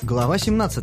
Глава 17.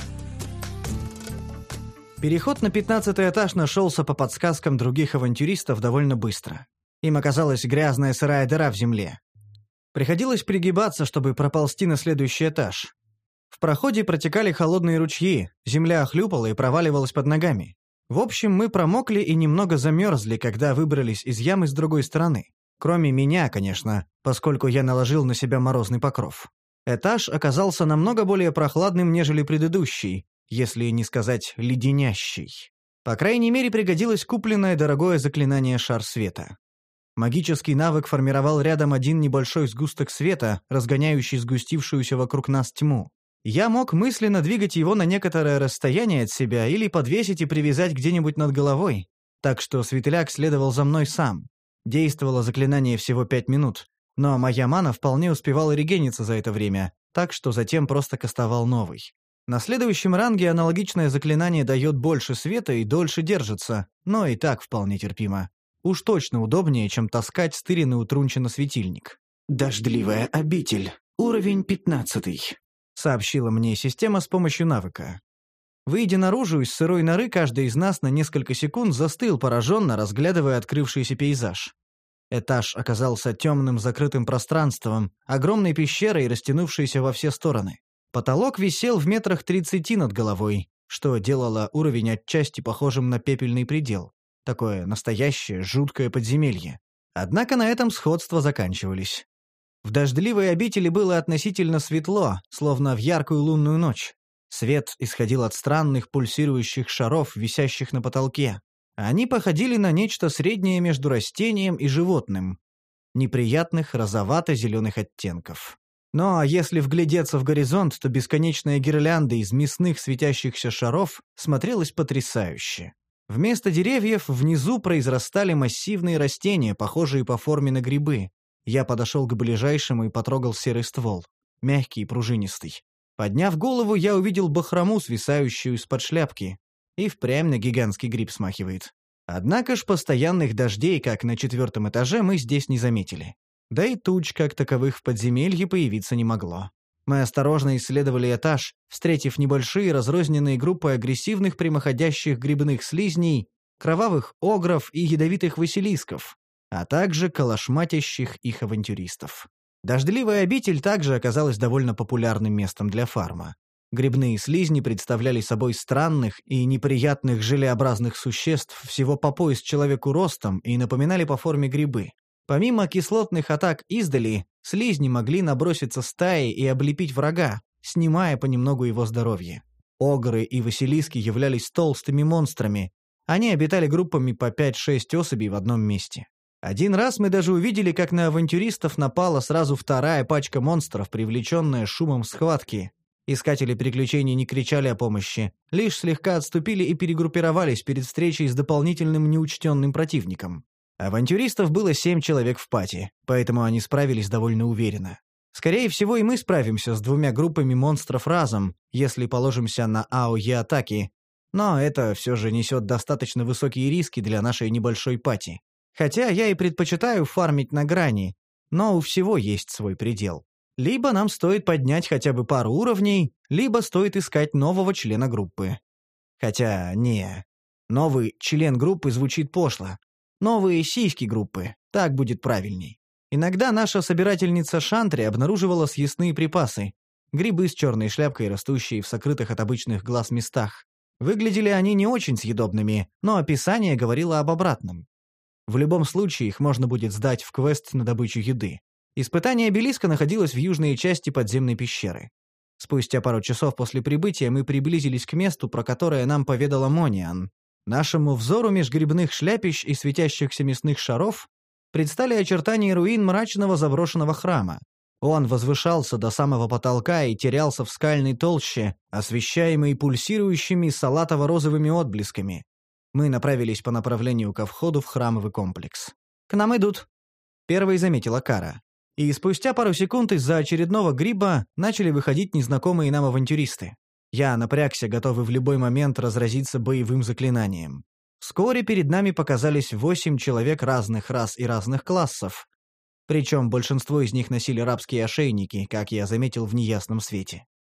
Переход на 15-й этаж нашелся по подсказкам других авантюристов довольно быстро. Им оказалась грязная сырая дыра в земле. Приходилось пригибаться, чтобы проползти на следующий этаж. В проходе протекали холодные ручьи, земля хлюпала и проваливалась под ногами. В общем, мы промокли и немного замерзли, когда выбрались из ямы с другой стороны. Кроме меня, конечно, поскольку я наложил на себя морозный покров. Этаж оказался намного более прохладным, нежели предыдущий, если не сказать леденящий. По крайней мере, пригодилось купленное дорогое заклинание «Шар света». Магический навык формировал рядом один небольшой сгусток света, разгоняющий сгустившуюся вокруг нас тьму. Я мог мысленно двигать его на некоторое расстояние от себя или подвесить и привязать где-нибудь над головой, так что светляк следовал за мной сам. Действовало заклинание всего 5 минут, но моя мана вполне успевала регениться за это время, так что затем просто кастовал новый. На следующем ранге аналогичное заклинание дает больше света и дольше держится, но и так вполне терпимо. Уж точно удобнее, чем таскать стыренный у Трунчина светильник. «Дождливая обитель. Уровень 15», — сообщила мне система с помощью навыка. Выйдя наружу из сырой норы, каждый из нас на несколько секунд застыл пораженно, разглядывая открывшийся пейзаж. Этаж оказался темным закрытым пространством, огромной пещерой, растянувшейся во все стороны. Потолок висел в метрах 30 над головой, что делало уровень отчасти похожим на пепельный предел. Такое настоящее, жуткое подземелье. Однако на этом сходства заканчивались. В дождливой обители было относительно светло, словно в яркую лунную ночь. Свет исходил от странных пульсирующих шаров, висящих на потолке. Они походили на нечто среднее между растением и животным. Неприятных розовато-зеленых оттенков. Но если вглядеться в горизонт, то бесконечная гирлянда из мясных светящихся шаров смотрелась потрясающе. Вместо деревьев внизу произрастали массивные растения, похожие по форме на грибы. Я подошел к ближайшему и потрогал серый ствол. Мягкий и пружинистый. Подняв голову, я увидел бахрому, свисающую из-под шляпки. И впрямь на гигантский гриб смахивает. Однако ж постоянных дождей, как на 4-м этаже, мы здесь не заметили. Да и туч, как таковых, в подземелье появиться не могло. Мы осторожно исследовали этаж, встретив небольшие разрозненные группы агрессивных прямоходящих грибных слизней, кровавых огров и ядовитых василисков, а также калашматящих их авантюристов. Дождливая обитель также оказалась довольно популярным местом для фарма. Грибные слизни представляли собой странных и неприятных желеобразных существ всего по пояс человеку ростом и напоминали по форме грибы. Помимо кислотных атак издали, слизни могли наброситься стаей и облепить врага, снимая понемногу его здоровье. Огры и василиски являлись толстыми монстрами. Они обитали группами по 5-6 особей в одном месте. Один раз мы даже увидели, как на авантюристов напала сразу 2-я пачка монстров, привлеченная шумом схватки. Искатели приключений не кричали о помощи, лишь слегка отступили и перегруппировались перед встречей с дополнительным неучтенным противником. Авантюристов было 7 человек в пати, поэтому они справились довольно уверенно. Скорее всего, и мы справимся с 2 группами монстров разом, если положимся на АОЕ-атаки, но это все же несет достаточно высокие риски для нашей небольшой пати. Хотя я и предпочитаю фармить на грани, но у всего есть свой предел. Либо нам стоит поднять хотя бы пару уровней, либо стоит искать нового члена группы. Хотя, не. Новый член группы звучит пошло. Новые сиськи группы, так будет правильней. Иногда наша собирательница Шантри обнаруживала съестные припасы. Грибы с черной шляпкой, растущие в сокрытых от обычных глаз местах. Выглядели они не очень съедобными, но описание говорило об обратном. В любом случае их можно будет сдать в квест на добычу еды. Испытание обелиска находилось в южной части подземной пещеры. Спустя пару часов после прибытия мы приблизились к месту, про которое нам поведала Мониан. Нашему взору меж грибных шляпищ и светящихся мясных шаров предстали очертания руин мрачного заброшенного храма. Он возвышался до самого потолка и терялся в скальной толще, освещаемой пульсирующими салатово-розовыми отблесками. Мы направились по направлению ко входу в храмовый комплекс. «К нам идут», — первой заметила Кара. И спустя пару секунд из-за очередного гриба начали выходить незнакомые нам авантюристы. Я напрягся, готовый в любой момент разразиться боевым заклинанием. Вскоре перед нами показались 8 человек разных рас и разных классов. Причем большинство из них носили рабские ошейники, как я заметил в неясном свете.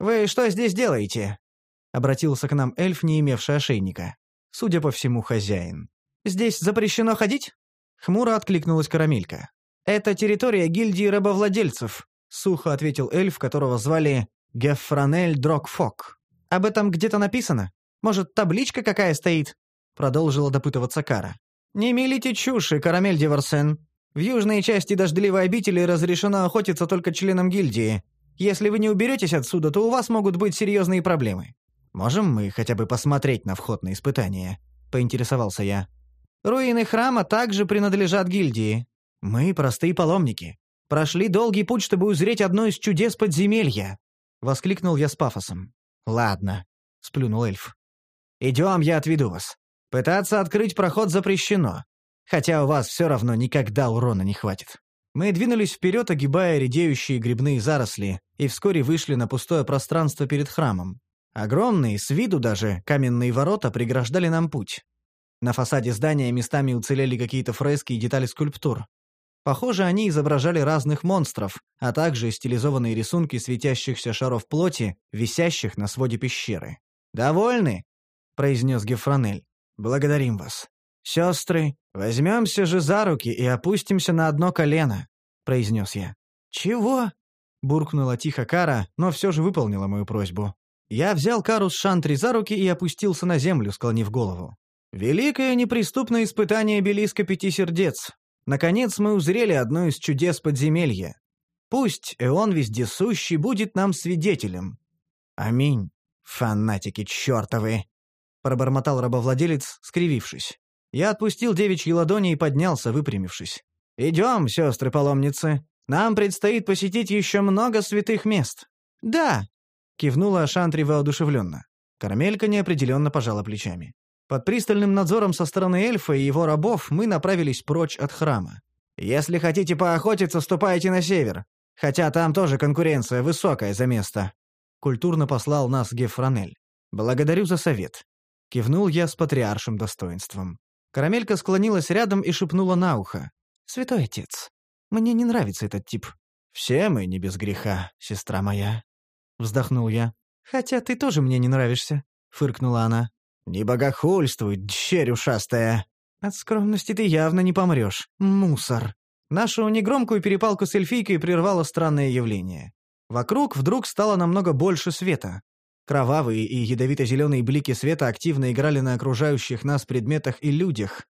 «Вы что здесь делаете?» — обратился к нам эльф, не имевший ошейника. Судя по всему, хозяин. «Здесь запрещено ходить?» Хмуро откликнулась Карамелька. «Это территория гильдии рабовладельцев», — сухо ответил эльф, которого звали Гефранель Дрогфок. «Об этом где-то написано? Может, табличка какая стоит?» — продолжила допытываться Кара. «Не мелите чуши, Карамель Диверсен. В южной части дождливой обители разрешено охотиться только членам гильдии. Если вы не уберетесь отсюда, то у вас могут быть серьезные проблемы». «Можем мы хотя бы посмотреть на вход на испытание?» — поинтересовался я. «Руины храма также принадлежат гильдии. Мы простые паломники. Прошли долгий путь, чтобы узреть одно из чудес подземелья», — воскликнул я с пафосом. «Ладно», — сплюнул эльф. «Идем, я отведу вас. Пытаться открыть проход запрещено, хотя у вас все равно никогда урона не хватит». Мы двинулись вперед, огибая редеющие грибные заросли, и вскоре вышли на пустое пространство перед храмом. Огромные, с виду даже, каменные ворота преграждали нам путь. На фасаде здания местами уцелели какие-то фрески и детали скульптур. Похоже, они изображали разных монстров, а также стилизованные рисунки светящихся шаров плоти, висящих на своде пещеры. «Довольны?» — произнес Гефранель. «Благодарим вас. Сестры, возьмемся же за руки и опустимся на одно колено», — произнес я. «Чего?» — буркнула тихо Кара, но все же выполнила мою просьбу. Я взял Кару с Шантри за руки и опустился на землю, склонив голову. Великое неприступное испытание Белиска Пяти Сердец. Наконец мы узрели одно из чудес подземелья. Пусть Эон Вездесущий будет нам свидетелем. Аминь, фанатики чертовы, пробормотал рабовладелец, скривившись. Я отпустил девичьи ладони и поднялся, выпрямившись. «Идем, сестры-паломницы. Нам предстоит посетить еще много святых мест». «Да», — кивнула Шантри воодушевленно. Карамелька неопределенно пожала плечами. Под пристальным надзором со стороны эльфа и его рабов мы направились прочь от храма. «Если хотите поохотиться, ступайте на север. Хотя там тоже конкуренция высокая за место», — культурно послал нас Гефранель. «Благодарю за совет», — кивнул я с патриаршим достоинством. Карамелька склонилась рядом и шепнула на ухо. «Святой отец, мне не нравится этот тип». «Все мы не без греха, сестра моя», — вздохнул я. «Хотя ты тоже мне не нравишься», — фыркнула она. «Не богохульствуй, дщерь ушастая. От скромности ты явно не помрешь. Мусор». Нашу негромкую перепалку с эльфийкой прервало странное явление. Вокруг вдруг стало намного больше света. Кровавые и ядовито-зеленые блики света активно играли на окружающих нас предметах и людях,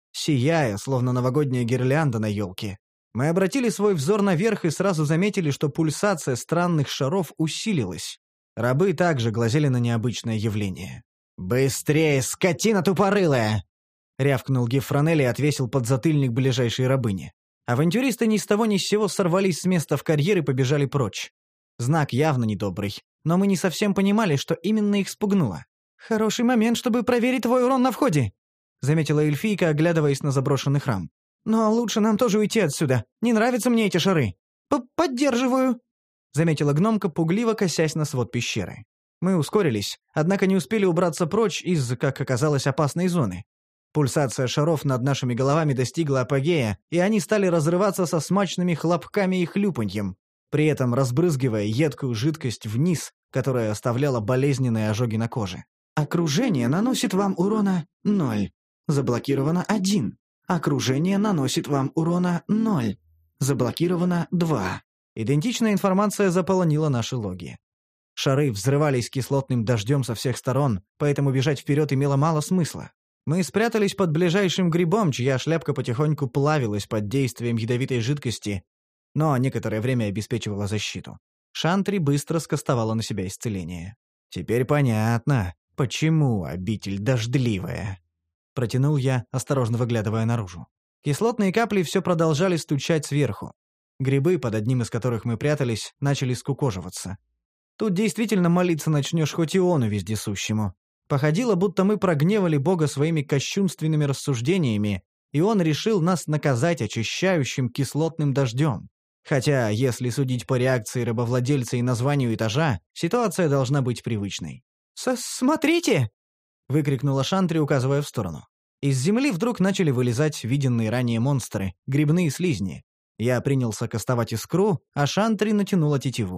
сияя, словно новогодняя гирлянда на елке. Мы обратили свой взор наверх и сразу заметили, что пульсация странных шаров усилилась. Рабы также глазели на необычное явление. «Быстрее, скотина тупорылая!» — рявкнул Гефранель и отвесил подзатыльник ближайшей рабыне. Авантюристы ни с того ни с сего сорвались с места в карьер и побежали прочь. Знак явно недобрый, но мы не совсем понимали, что именно их спугнуло. «Хороший момент, чтобы проверить твой урон на входе», — заметила эльфийка, оглядываясь на заброшенный храм. «Но лучше нам тоже уйти отсюда. Не нравятся мне эти шары». «Поддерживаю», — заметила гномка, пугливо косясь на свод пещеры. Мы ускорились, однако не успели убраться прочь из, как оказалось, опасной зоны. Пульсация шаров над нашими головами достигла апогея, и они стали разрываться со смачными хлопками и хлюпаньем, при этом разбрызгивая едкую жидкость вниз, которая оставляла болезненные ожоги на коже. «Окружение наносит вам урона 0. Заблокировано 1. Окружение наносит вам урона 0. Заблокировано 2». Идентичная информация заполонила наши логи. Шары взрывались кислотным дождем со всех сторон, поэтому бежать вперед имело мало смысла. Мы спрятались под ближайшим грибом, чья шляпка потихоньку плавилась под действием ядовитой жидкости, но некоторое время обеспечивала защиту. Шантри быстро скостовала на себя исцеление. «Теперь понятно, почему обитель дождливая», — протянул я, осторожно выглядывая наружу. Кислотные капли все продолжали стучать сверху. Грибы, под одним из которых мы прятались, начали скукоживаться. Тут действительно молиться начнешь хоть Иону Вездесущему. Походило, будто мы прогневали Бога своими кощунственными рассуждениями, и он решил нас наказать очищающим кислотным дождем. Хотя, если судить по реакции рабовладельца и названию этажа, ситуация должна быть привычной. «Смотрите!» — выкрикнула Шантри, указывая в сторону. Из земли вдруг начали вылезать виденные ранее монстры, грибные слизни. Я принялся кастовать искру, а Шантри натянула тетиву.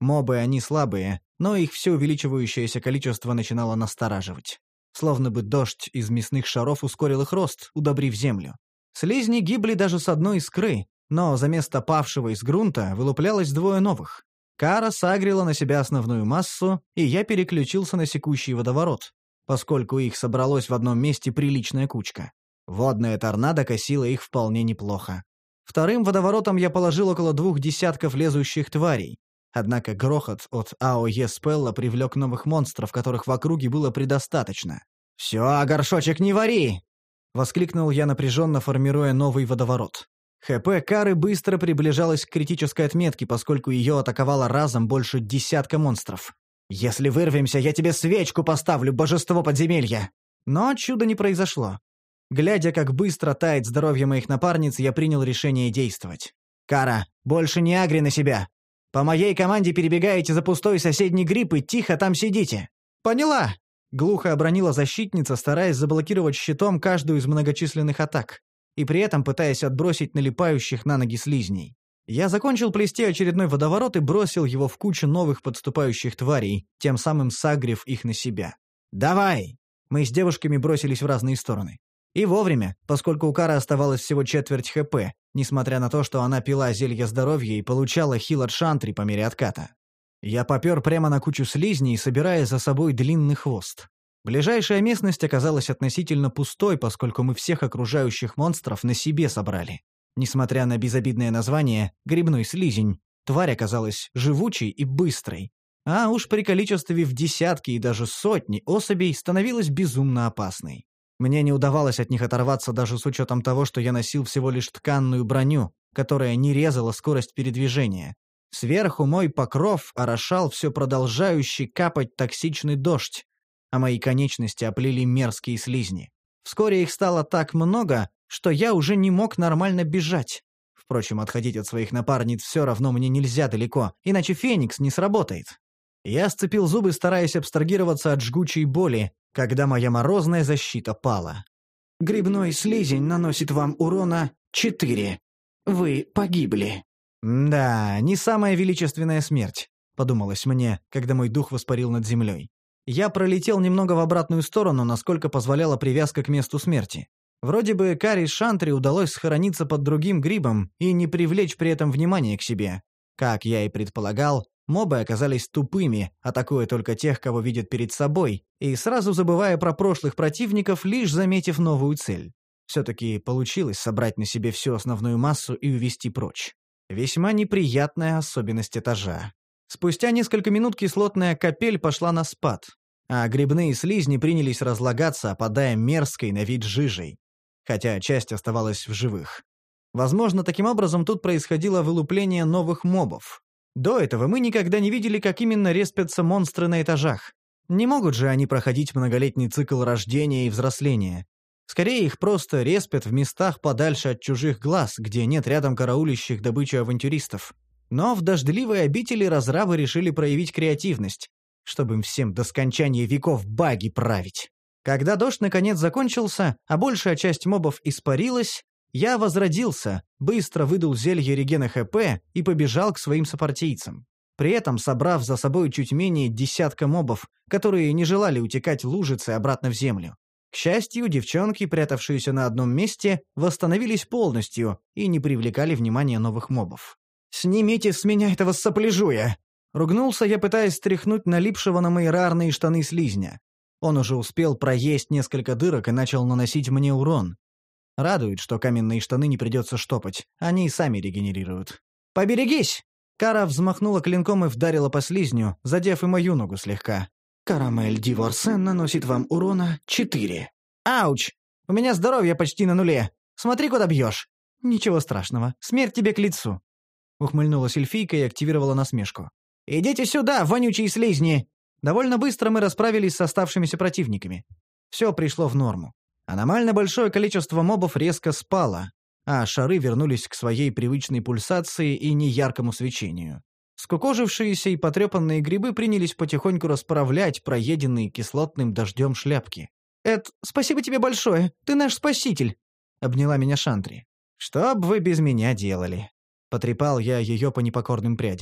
Мобы они слабые, но их все увеличивающееся количество начинало настораживать. Словно бы дождь из мясных шаров ускорил их рост, удобрив землю. Слизни гибли даже с одной искры, но за место павшего из грунта вылуплялось двое новых. Кара сагрила на себя основную массу, и я переключился на секущий водоворот, поскольку их собралось в одном месте приличная кучка. Водная торнадо косила их вполне неплохо. Вторым водоворотом я положил около 2 десятков лезущих тварей. Однако грохот от АОЕ Спелла привлек новых монстров, которых в округе было предостаточно. «Все, горшочек, не вари!» — воскликнул я, напряженно формируя новый водоворот. ХП Кары быстро приближалась к критической отметке, поскольку ее атаковало разом больше десятка монстров. «Если вырвемся, я тебе свечку поставлю, божество подземелья!» Но чуда не произошло. Глядя, как быстро тает здоровье моих напарниц, я принял решение действовать. «Кара, больше не агри на себя! По моей команде перебегаете за пустой соседний гриб и тихо там сидите!» «Поняла!» — глухо обронила защитница, стараясь заблокировать щитом каждую из многочисленных атак, и при этом пытаясь отбросить налипающих на ноги слизней. Я закончил плести очередной водоворот и бросил его в кучу новых подступающих тварей, тем самым сагрив их на себя. «Давай!» Мы с девушками бросились в разные стороны. И вовремя, поскольку у Кары оставалось всего четверть ХП, несмотря на то, что она пила зелье здоровья и получала хил от Шантри по мере отката. Я попер прямо на кучу слизней, собирая за собой длинный хвост. Ближайшая местность оказалась относительно пустой, поскольку мы всех окружающих монстров на себе собрали. Несмотря на безобидное название «грибной слизень», тварь оказалась живучей и быстрой. А уж при количестве в десятки и даже сотни особей становилась безумно опасной. Мне не удавалось от них оторваться даже с учетом того, что я носил всего лишь тканную броню, которая не резала скорость передвижения. Сверху мой покров орошал все продолжающий капать токсичный дождь, а мои конечности оплели мерзкие слизни. Вскоре их стало так много, что я уже не мог нормально бежать. Впрочем, отходить от своих напарниц все равно мне нельзя далеко, иначе Феникс не сработает. Я сцепил зубы, стараясь абстрагироваться от жгучей боли, когда моя морозная защита пала. Грибной слизень наносит вам урона 4. Вы погибли. «Да, не самая величественная смерть», — подумалось мне, когда мой дух воспарил над землей. Я пролетел немного в обратную сторону, насколько позволяла привязка к месту смерти. Вроде бы Кари Шантри удалось схорониться под другим грибом и не привлечь при этом внимания к себе. Как я и предполагал, мобы оказались тупыми, атакуя только тех, кого видят перед собой, и сразу забывая про прошлых противников, лишь заметив новую цель. Все-таки получилось собрать на себе всю основную массу и увести прочь. Весьма неприятная особенность этажа. Спустя несколько минут кислотная капель пошла на спад, а грибные слизни принялись разлагаться, опадая мерзкой на вид жижей. Хотя часть оставалась в живых. Возможно, таким образом тут происходило вылупление новых мобов. До этого мы никогда не видели, как именно респятся монстры на этажах. Не могут же они проходить многолетний цикл рождения и взросления. Скорее, их просто респят в местах подальше от чужих глаз, где нет рядом караулищих добычу авантюристов. Но в дождливой обители разрабы решили проявить креативность, чтобы им всем до скончания веков баги править. Когда дождь наконец закончился, а большая часть мобов испарилась, я возродился, быстро выдал зелье регена ХП и побежал к своим сопартийцам, при этом собрав за собой чуть менее десятка мобов, которые не желали утекать лужицей обратно в землю. К счастью, девчонки, прятавшиеся на одном месте, восстановились полностью и не привлекали внимания новых мобов. «Снимите с меня этого сопляжуя!» Ругнулся я, пытаясь стряхнуть налипшего на мои рарные штаны слизня. Он уже успел проесть несколько дырок и начал наносить мне урон. Радует, что каменные штаны не придется штопать, они и сами регенерируют. «Поберегись!» Кара взмахнула клинком и вдарила по слизню, задев и мою ногу слегка. Карамель Диворсен наносит вам урона 4. «Ауч! У меня здоровье почти на нуле. Смотри, куда бьешь!» «Ничего страшного, смерть тебе к лицу!» Ухмыльнулась эльфийка и активировала насмешку. «Идите сюда, вонючие слизни!» Довольно быстро мы расправились с оставшимися противниками. Все пришло в норму. Аномально большое количество мобов резко спало, а шары вернулись к своей привычной пульсации и неяркому свечению. Скукожившиеся и потрепанные грибы принялись потихоньку расправлять проеденные кислотным дождем шляпки. «Эд, спасибо тебе большое, ты наш спаситель!» — обняла меня Шантри. «Что б вы без меня делали?» — потрепал я ее по непокорным прядям.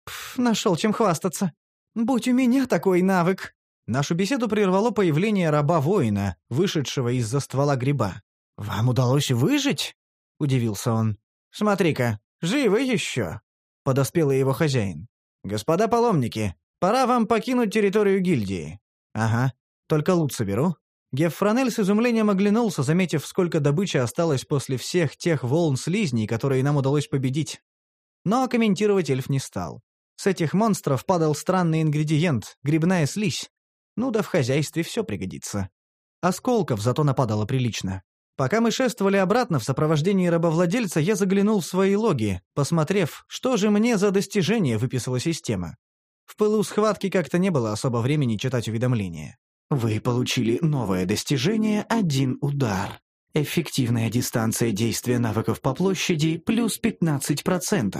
Нашел чем хвастаться. Будь у меня такой навык. Нашу беседу прервало появление раба-воина, вышедшего из-за ствола гриба. «Вам удалось выжить?» — удивился он. «Смотри-ка, живы еще!» — подоспел и его хозяин. «Господа паломники, пора вам покинуть территорию гильдии». «Ага, только лут соберу». Геффронель с изумлением оглянулся, заметив, сколько добычи осталось после всех тех волн слизней, которые нам удалось победить. Но комментировать эльф не стал. С этих монстров падал странный ингредиент — грибная слизь. Ну да в хозяйстве все пригодится. Осколков зато нападало прилично. Пока мы шествовали обратно в сопровождении рабовладельца, я заглянул в свои логи, посмотрев, что же мне за достижение выписала система. В пылу схватки как-то не было особо времени читать уведомления. Вы получили новое достижение «Один удар». Эффективная дистанция действия навыков по площади плюс 15%.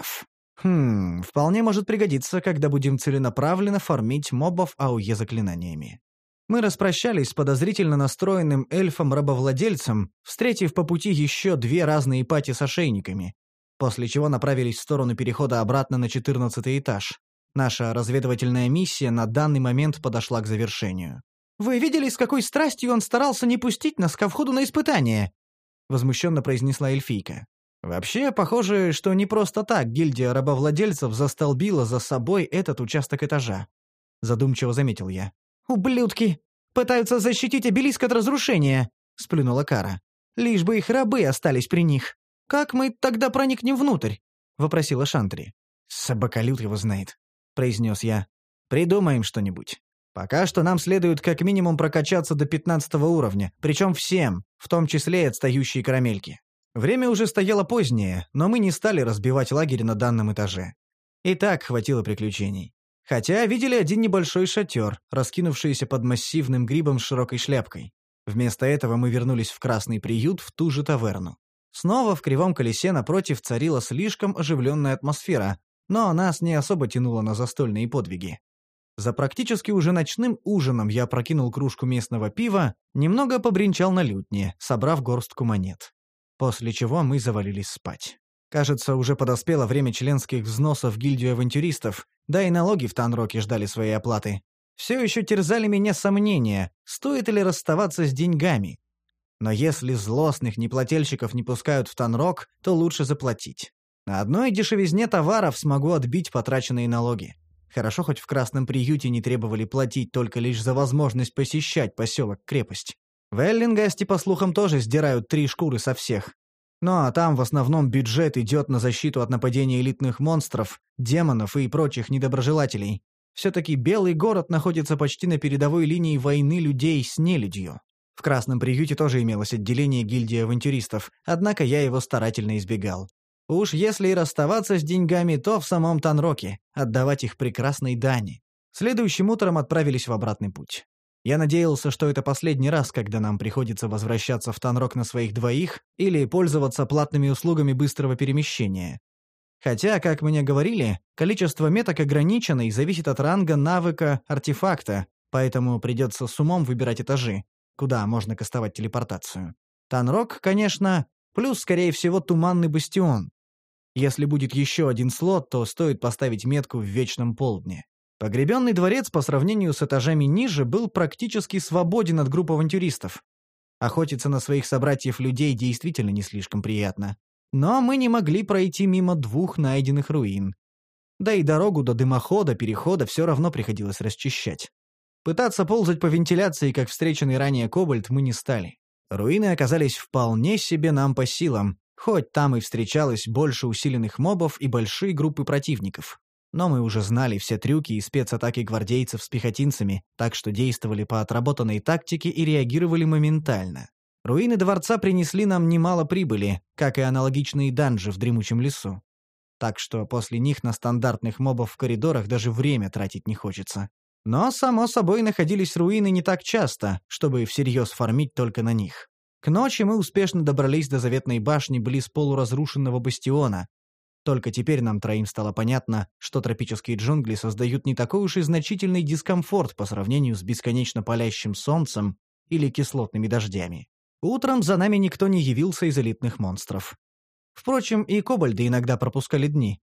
Вполне может пригодиться, когда будем целенаправленно фармить мобов АОЕ заклинаниями. Мы распрощались с подозрительно настроенным эльфом-рабовладельцем, встретив по пути еще 2 разные пати с ошейниками, после чего направились в сторону перехода обратно на 14-й этаж. Наша разведывательная миссия на данный момент подошла к завершению. «Вы видели, с какой страстью он старался не пустить нас ко входу на испытание?» — возмущенно произнесла эльфийка. «Вообще, похоже, что не просто так гильдия рабовладельцев застолбила за собой этот участок этажа», — задумчиво заметил я. «Ублюдки! Пытаются защитить обелиск от разрушения!» — сплюнула Кара. «Лишь бы их рабы остались при них. Как мы тогда проникнем внутрь?» — вопросила Шантри. «Собаколют его знает», — произнес я. «Придумаем что-нибудь. Пока что нам следует как минимум прокачаться до 15 уровня, причем всем, в том числе и отстающие карамельки. Время уже стояло позднее, но мы не стали разбивать лагерь на данном этаже. И так хватило приключений. Хотя видели один небольшой шатер, раскинувшийся под массивным грибом с широкой шляпкой. Вместо этого мы вернулись в Красный приют, в ту же таверну. Снова в Кривом колесе напротив царила слишком оживленная атмосфера, но нас не особо тянуло на застольные подвиги. За практически уже ночным ужином я опрокинул кружку местного пива, немного побренчал на лютне, собрав горстку монет. После чего мы завалились спать. Кажется, уже подоспело время членских взносов в гильдию авантюристов, да и налоги в Танроке ждали своей оплаты. Все еще терзали меня сомнения, стоит ли расставаться с деньгами. Но если злостных неплательщиков не пускают в Танрок, то лучше заплатить. На одной дешевизне товаров смогу отбить потраченные налоги. Хорошо, хоть в Красном приюте не требовали платить только лишь за возможность посещать поселок-крепость. В Эллингасте, по слухам, тоже сдирают 3 шкуры со всех. Ну а там в основном бюджет идет на защиту от нападения элитных монстров, демонов и прочих недоброжелателей. Все-таки Белый город находится почти на передовой линии войны людей с нелюдью. В Красном приюте тоже имелось отделение гильдии авантюристов, однако я его старательно избегал. Уж если и расставаться с деньгами, то в самом Танроке, отдавать их прекрасной дани. Следующим утром отправились в обратный путь. Я надеялся, что это последний раз, когда нам приходится возвращаться в Танрок на своих двоих или пользоваться платными услугами быстрого перемещения. Хотя, как мне говорили, количество меток ограничено и зависит от ранга навыка артефакта, поэтому придется с умом выбирать этажи, куда можно кастовать телепортацию. Танрок, конечно, плюс, скорее всего, Туманный бастион. Если будет еще один слот, то стоит поставить метку в Вечном полдне. Погребенный дворец по сравнению с этажами ниже был практически свободен от групп авантюристов. Охотиться на своих собратьев-людей действительно не слишком приятно. Но мы не могли пройти мимо 2 найденных руин. Да и дорогу до дымохода-перехода все равно приходилось расчищать. Пытаться ползать по вентиляции, как встреченный ранее кобальт, мы не стали. Руины оказались вполне себе нам по силам, хоть там и встречалось больше усиленных мобов и большие группы противников. Но мы уже знали все трюки и спецатаки гвардейцев с пехотинцами, так что действовали по отработанной тактике и реагировали моментально. Руины дворца принесли нам немало прибыли, как и аналогичные данжи в дремучем лесу. Так что после них на стандартных мобов в коридорах даже время тратить не хочется. Но, само собой, находились руины не так часто, чтобы всерьез фармить только на них. К ночи мы успешно добрались до заветной башни близ полуразрушенного бастиона. Только теперь нам троим стало понятно, что тропические джунгли создают не такой уж и значительный дискомфорт по сравнению с бесконечно палящим солнцем или кислотными дождями. Утром за нами никто не явился из элитных монстров. Впрочем, и кобальды иногда пропускали дни.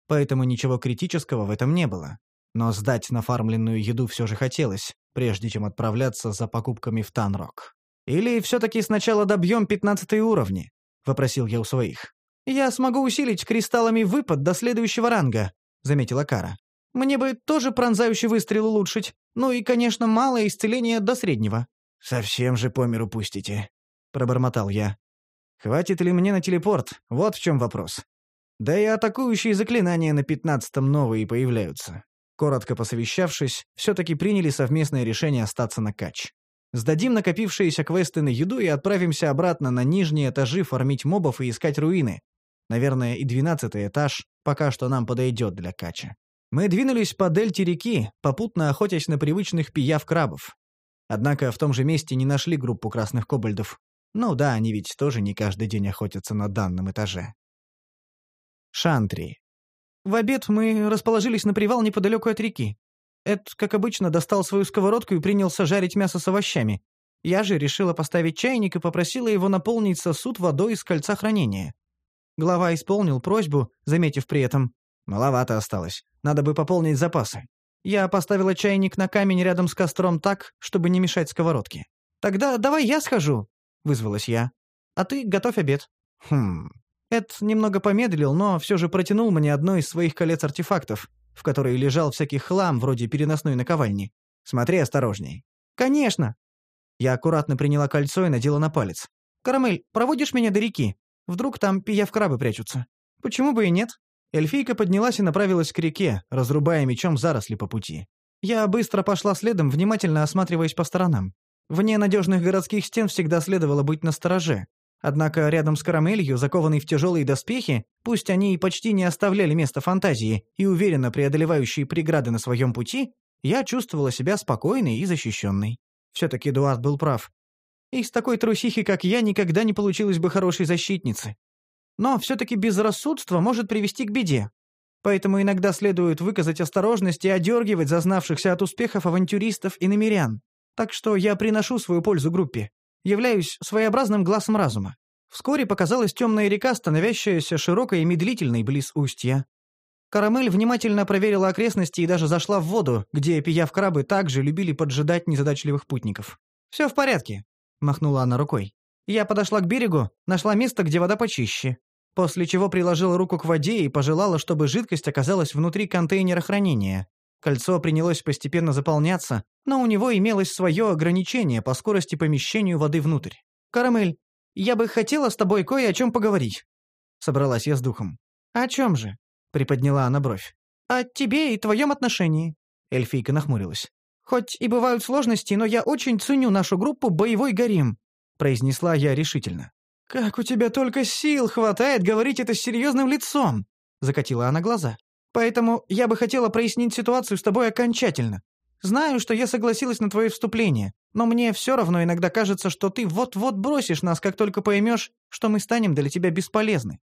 поэтому ничего критического в этом не было. Но сдать нафармленную еду все же хотелось, прежде чем отправляться за покупками в Танрок. «Или все-таки сначала добьем 15-й уровни?» — вопросил я у своих. «Я смогу усилить кристаллами выпад до следующего ранга», — заметила Кара. «Мне бы тоже пронзающий выстрел улучшить. Ну и, конечно, малое исцеление до среднего». «Совсем же по миру пустите», — пробормотал я. «Хватит ли мне на телепорт? Вот в чем вопрос. Да и атакующие заклинания на 15-м новые появляются». Коротко посовещавшись, все-таки приняли совместное решение остаться на кач. Сдадим накопившиеся квесты на еду и отправимся обратно на нижние этажи фармить мобов и искать руины. Наверное, и 12-й этаж пока что нам подойдет для кача. Мы двинулись по дельте реки, попутно охотясь на привычных пияв-крабов. Однако в том же месте не нашли группу красных кобальдов. Ну да, они ведь тоже не каждый день охотятся на данном этаже. Шантри. В обед мы расположились на привал неподалеку от реки. Эд, как обычно, достал свою сковородку и принялся жарить мясо с овощами. Я же решила поставить чайник и попросила его наполнить сосуд водой из кольца хранения. Глава исполнил просьбу, заметив при этом: «Маловато осталось. Надо бы пополнить запасы». Я поставила чайник на камень рядом с костром так, чтобы не мешать сковородке. «Тогда давай я схожу», — вызвалась я. «А ты готовь обед». Эд немного помедлил, но все же протянул мне одно из своих колец-артефактов, в которой лежал всякий хлам вроде переносной наковальни. «Смотри осторожней». «Конечно». Я аккуратно приняла кольцо и надела на палец. «Карамель, проводишь меня до реки? Вдруг там пияв-крабы прячутся?» «Почему бы и нет?» Эльфийка поднялась и направилась к реке, разрубая мечом заросли по пути. Я быстро пошла следом, внимательно осматриваясь по сторонам. Вне надежных городских стен всегда следовало быть настороже. Однако рядом с Карамелью, закованной в тяжелые доспехи, пусть они и почти не оставляли места фантазии и уверенно преодолевающие преграды на своем пути, я чувствовала себя спокойной и защищенной. Все-таки Дуат был прав. Из такой трусихи, как я, никогда не получилось бы хорошей защитницы. Но все-таки безрассудство может привести к беде. Поэтому иногда следует выказать осторожность и одергивать зазнавшихся от успехов авантюристов и намерян. Так что я приношу свою пользу группе. Являюсь своеобразным глазом разума. Вскоре показалась темная река, становящаяся широкой и медлительной близ устья. Карамель внимательно проверила окрестности и даже зашла в воду, где пияв-крабы также любили поджидать незадачливых путников. «Все в порядке», — махнула она рукой. Я подошла к берегу, нашла место, где вода почище. После чего приложила руку к воде и пожелала, чтобы жидкость оказалась внутри контейнера хранения. Кольцо принялось постепенно заполняться, но у него имелось свое ограничение по скорости помещению воды внутрь. «Карамель, я бы хотела с тобой кое о чем поговорить». Собралась я с духом. «О чем же?» — приподняла она бровь. «О тебе и твоем отношении». Эльфийка нахмурилась. «Хоть и бывают сложности, но я очень ценю нашу группу «Боевой гарем», — произнесла я решительно. «Как у тебя только сил хватает говорить это с серьезным лицом!» — закатила она глаза. «Поэтому я бы хотела прояснить ситуацию с тобой окончательно. Знаю, что я согласилась на твое вступление, но мне все равно иногда кажется, что ты вот-вот бросишь нас, как только поймешь, что мы станем для тебя бесполезны».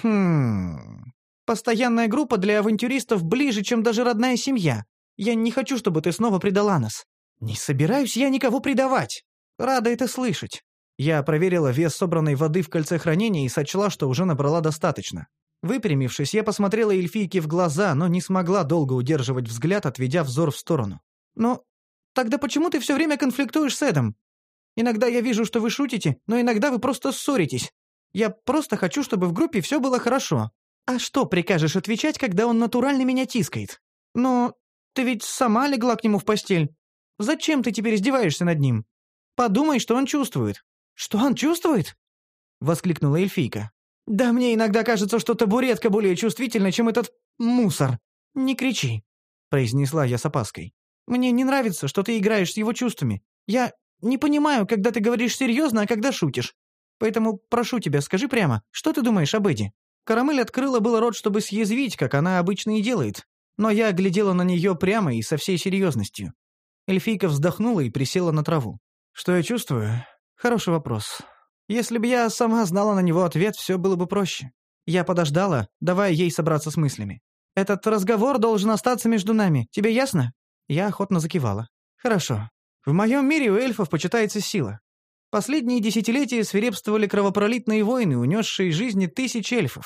Постоянная группа для авантюристов ближе, чем даже родная семья. Я не хочу, чтобы ты снова предала нас». «Не собираюсь я никого предавать. Рада это слышать». Я проверила вес собранной воды в кольце хранения и сочла, что уже набрала достаточно. Выпрямившись, я посмотрела эльфийке в глаза, но не смогла долго удерживать взгляд, отведя взор в сторону. «Ну, тогда почему ты все время конфликтуешь с Эдом? Иногда я вижу, что вы шутите, но иногда вы просто ссоритесь. Я просто хочу, чтобы в группе все было хорошо. А что прикажешь отвечать, когда он натурально меня тискает? Но ты ведь сама легла к нему в постель. Зачем ты теперь издеваешься над ним? Подумай, что он чувствует». «Что он чувствует?» — воскликнула эльфийка. «Да мне иногда кажется, что табуретка более чувствительна, чем этот мусор. Не кричи», — произнесла я с опаской. «Мне не нравится, что ты играешь с его чувствами. Я не понимаю, когда ты говоришь серьезно, а когда шутишь. Поэтому прошу тебя, скажи прямо, что ты думаешь об Эде?» Карамель открыла было рот, чтобы съязвить, как она обычно и делает, но я глядела на нее прямо и со всей серьезностью. Эльфийка вздохнула и присела на траву. «Что я чувствую? Хороший вопрос. Если бы я сама знала на него ответ, все было бы проще. Я подождала, давая ей собраться с мыслями. Этот разговор должен остаться между нами. Тебе ясно?» Я охотно закивала. «Хорошо. В моем мире у эльфов почитается сила. Последние десятилетия свирепствовали кровопролитные войны, унесшие жизни тысяч эльфов.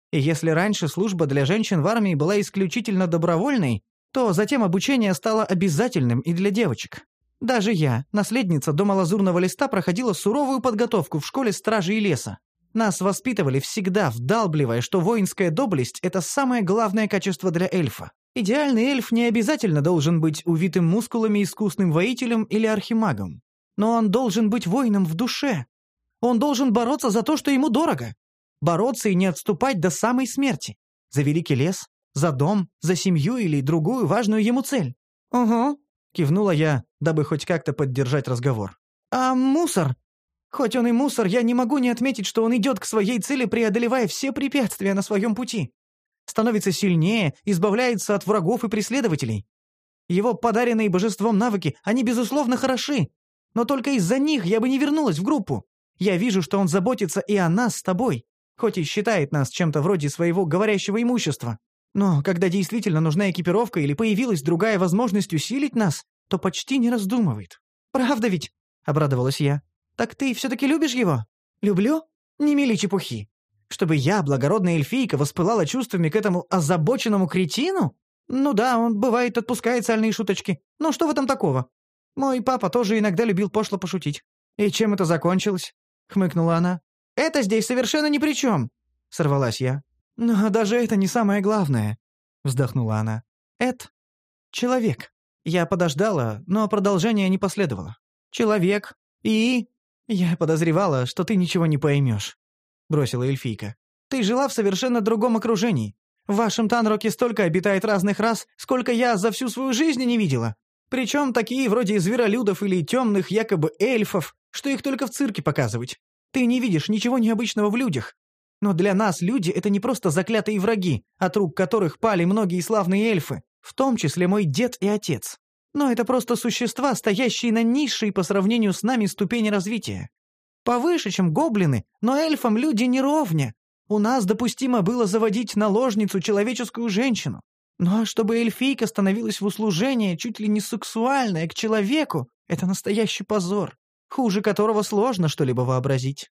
И если раньше служба для женщин в армии была исключительно добровольной, то затем обучение стало обязательным и для девочек. Даже я, наследница дома Лазурного Листа, проходила суровую подготовку в школе стражей леса. Нас воспитывали всегда, вдалбливая, что воинская доблесть – это самое главное качество для эльфа. Идеальный эльф не обязательно должен быть увитым мускулами искусным воителем или архимагом. Но он должен быть воином в душе. Он должен бороться за то, что ему дорого. Бороться и не отступать до самой смерти. За великий лес, за дом, за семью или другую важную ему цель. «Угу», — кивнула я, дабы хоть как-то поддержать разговор. «А мусор? Хоть он и мусор, я не могу не отметить, что он идет к своей цели, преодолевая все препятствия на своем пути. Становится сильнее, избавляется от врагов и преследователей. Его подаренные божеством навыки, они, безусловно, хороши. Но только из-за них я бы не вернулась в группу. Я вижу, что он заботится и о нас с тобой, хоть и считает нас чем-то вроде своего говорящего имущества. Но когда действительно нужна экипировка или появилась другая возможность усилить нас, то почти не раздумывает. «Правда ведь?» — обрадовалась я. «Так ты все-таки любишь его?» «Люблю? Не мели чепухи. Чтобы я, благородная эльфийка, воспылала чувствами к этому озабоченному кретину? Ну да, он, бывает, отпускает сальные шуточки. Но что в этом такого? Мой папа тоже иногда любил пошло пошутить. И чем это закончилось?» — хмыкнула она. «Это здесь совершенно ни при чем!» — сорвалась я. «Но даже это не самое главное», — вздохнула она. «Эд — человек». Я подождала, но продолжения не последовало. «Человек. И...» «Я подозревала, что ты ничего не поймешь», — бросила эльфийка. «Ты жила в совершенно другом окружении. В вашем Танроке столько обитает разных рас, сколько я за всю свою жизнь не видела. Причем такие вроде зверолюдов или темных якобы эльфов, что их только в цирке показывать. Ты не видишь ничего необычного в людях. Но для нас люди — это не просто заклятые враги, от рук которых пали многие славные эльфы, в том числе мой дед и отец. Но это просто существа, стоящие на низшей по сравнению с нами ступени развития. Повыше, чем гоблины, но эльфам люди не ровня. У нас допустимо было заводить наложницу человеческую женщину. Но чтобы эльфийка становилась в услужение чуть ли не сексуальное к человеку, это настоящий позор, хуже которого сложно что-либо вообразить.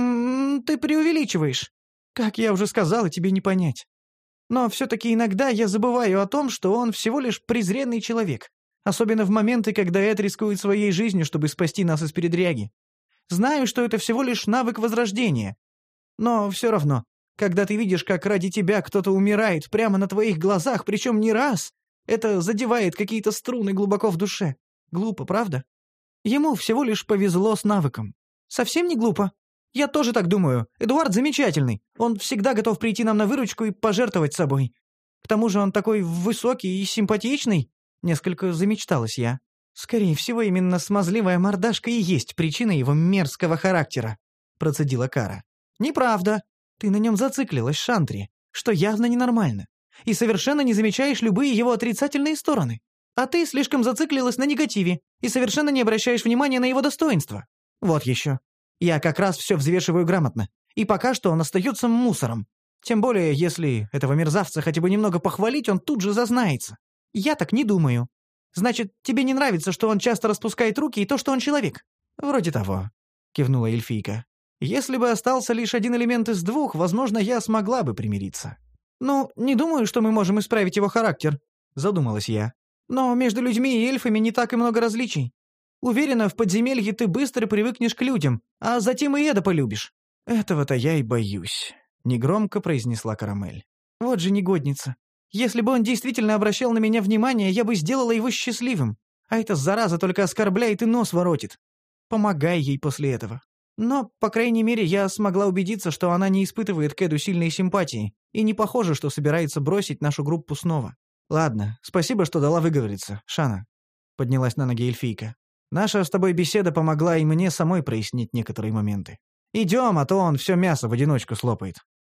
Ты преувеличиваешь. Как я уже сказала, тебе не понять. Но все-таки иногда я забываю о том, что он всего лишь презренный человек. Особенно в моменты, когда Эд рискует своей жизнью, чтобы спасти нас из передряги. Знаю, что это всего лишь навык возрождения. Но все равно, когда ты видишь, как ради тебя кто-то умирает прямо на твоих глазах, причем не раз, это задевает какие-то струны глубоко в душе. Глупо, правда? Ему всего лишь повезло с навыком. Совсем не глупо. Я тоже так думаю. Эдуард замечательный. Он всегда готов прийти нам на выручку и пожертвовать собой. К тому же он такой высокий и симпатичный. Несколько замечталась я. Скорее всего, именно смазливая мордашка и есть причина его мерзкого характера, процедила Кара. Неправда. Ты на нем зациклилась, Шантри, что явно ненормально. И совершенно не замечаешь любые его отрицательные стороны. А ты слишком зациклилась на негативе и совершенно не обращаешь внимания на его достоинства. Вот еще. Я как раз все взвешиваю грамотно. И пока что он остается мусором. Тем более, если этого мерзавца хотя бы немного похвалить, он тут же зазнается. Я так не думаю. Значит, тебе не нравится, что он часто распускает руки и то, что он человек? Вроде того, кивнула эльфийка. Если бы остался лишь один элемент из двух, возможно, я смогла бы примириться. Ну, не думаю, что мы можем исправить его характер, задумалась я. Но между людьми и эльфами не так и много различий. Уверена, в подземелье ты быстро привыкнешь к людям, а затем и Эда полюбишь. Этого-то я и боюсь, негромко произнесла Карамель. Вот же негодница. Если бы он действительно обращал на меня внимание, я бы сделала его счастливым. А эта зараза только оскорбляет и нос воротит. Помогай ей после этого. Но, по крайней мере, я смогла убедиться, что она не испытывает к Эду сильной симпатии, и не похоже, что собирается бросить нашу группу снова. Ладно, спасибо, что дала выговориться, Шана. Поднялась на ноги эльфийка. Наша с тобой беседа помогла и мне самой прояснить некоторые моменты. Идем, а то он все мясо в одиночку слопает.